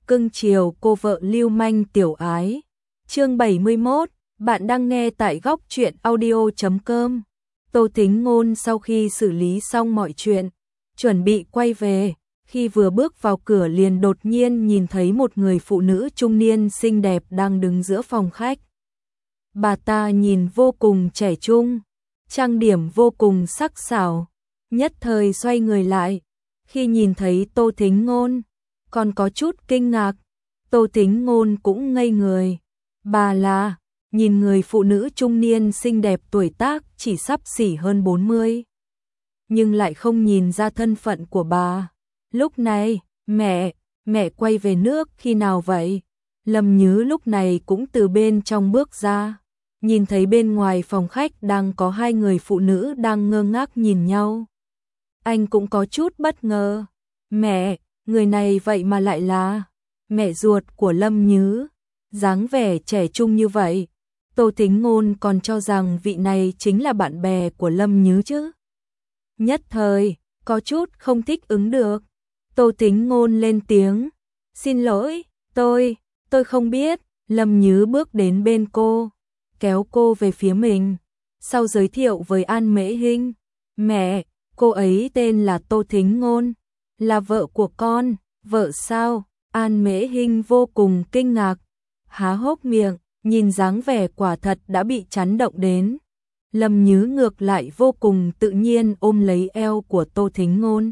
cưng chiều cô vợ lưu manh tiểu ái. Chương 71, bạn đang nghe tại góc truyện audio.com. Tô Thính Ngôn sau khi xử lý xong mọi chuyện, chuẩn bị quay về, khi vừa bước vào cửa liền đột nhiên nhìn thấy một người phụ nữ trung niên xinh đẹp đang đứng giữa phòng khách. Bà ta nhìn vô cùng trẻ trung, trang điểm vô cùng sắc sảo, nhất thời xoay người lại, khi nhìn thấy Tô Thính Ngôn, còn có chút kinh ngạc. Tô Thính Ngôn cũng ngây người. Bà là, nhìn người phụ nữ trung niên xinh đẹp tuổi tác chỉ sắp xỉ hơn 40, nhưng lại không nhìn ra thân phận của bà. Lúc này, mẹ quay về nước khi nào vậy? Lâm Nhứ lúc này cũng từ bên trong bước ra, nhìn thấy bên ngoài phòng khách đang có hai người phụ nữ đang ngơ ngác nhìn nhau. Anh cũng có chút bất ngờ. Mẹ, người này vậy mà lại là mẹ ruột của Lâm Nhứ, dáng vẻ trẻ trung như vậy. Tô Thính Ngôn còn cho rằng vị này chính là bạn bè của Lâm Nhứ chứ. Nhất thời, có chút không thích ứng được. Tô Thính Ngôn lên tiếng, xin lỗi, tôi không biết. Lâm Nhứ bước đến bên cô, kéo cô về phía mình, sau giới thiệu với An Mễ Hinh. Mẹ, cô ấy tên là Tô Thính Ngôn, là vợ của con. Vợ sao? An Mễ Hinh vô cùng kinh ngạc, há hốc miệng, nhìn dáng vẻ quả thật đã bị chấn động đến. Lâm Nhứ ngược lại vô cùng tự nhiên ôm lấy eo của Tô Thính Ngôn.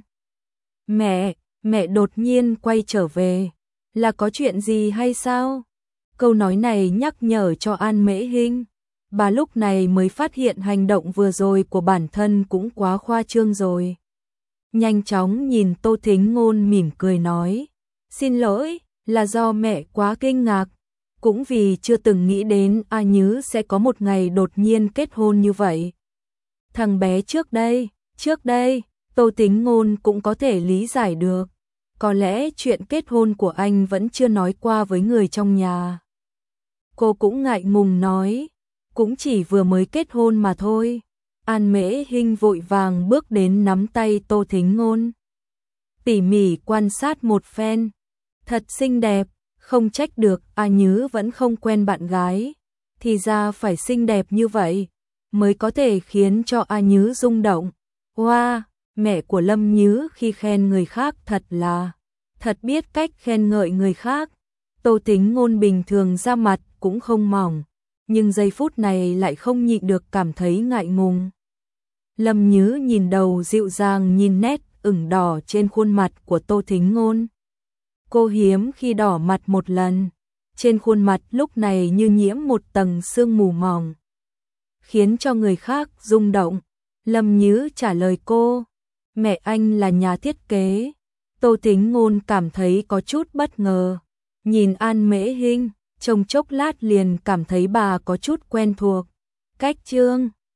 Mẹ đột nhiên quay trở về, là có chuyện gì hay sao? Câu nói này nhắc nhở cho An Mễ Hinh. Bà lúc này mới phát hiện hành động vừa rồi của bản thân cũng quá khoa trương rồi. Nhanh chóng nhìn Tô Thính Ngôn mỉm cười nói, xin lỗi, là do mẹ quá kinh ngạc, cũng vì chưa từng nghĩ đến A Nhứ sẽ có một ngày đột nhiên kết hôn như vậy. Thằng bé trước đây, Tô Thính Ngôn cũng có thể lý giải được. Có lẽ chuyện kết hôn của anh vẫn chưa nói qua với người trong nhà. Cô cũng ngại ngùng nói, cũng chỉ vừa mới kết hôn mà thôi. An Mễ Hinh vội vàng bước đến nắm tay Tô Thính Ngôn, tỉ mỉ quan sát một phen. Thật xinh đẹp, không trách được A Nhứ vẫn không quen bạn gái. Thì ra phải xinh đẹp như vậy mới có thể khiến cho A Nhứ rung động. Wow, mẹ của Lâm Nhứ khi khen người khác thật biết cách khen ngợi người khác. Tô Thính Ngôn bình thường da mặt cũng không mỏng, nhưng giây phút này lại không nhịn được cảm thấy ngại ngùng. Lâm Nhứ nhìn đầu dịu dàng nhìn nét ửng đỏ trên khuôn mặt của Tô Thính Ngôn. Cô hiếm khi đỏ mặt một lần, trên khuôn mặt lúc này như nhiễm một tầng sương mù mỏng, khiến cho người khác rung động. Lâm Nhứ trả lời cô, mẹ anh là nhà thiết kế. Tô Thính Ngôn cảm thấy có chút bất ngờ, nhìn An Mễ Hinh, trong chốc lát liền cảm thấy bà có chút quen thuộc. Cách chương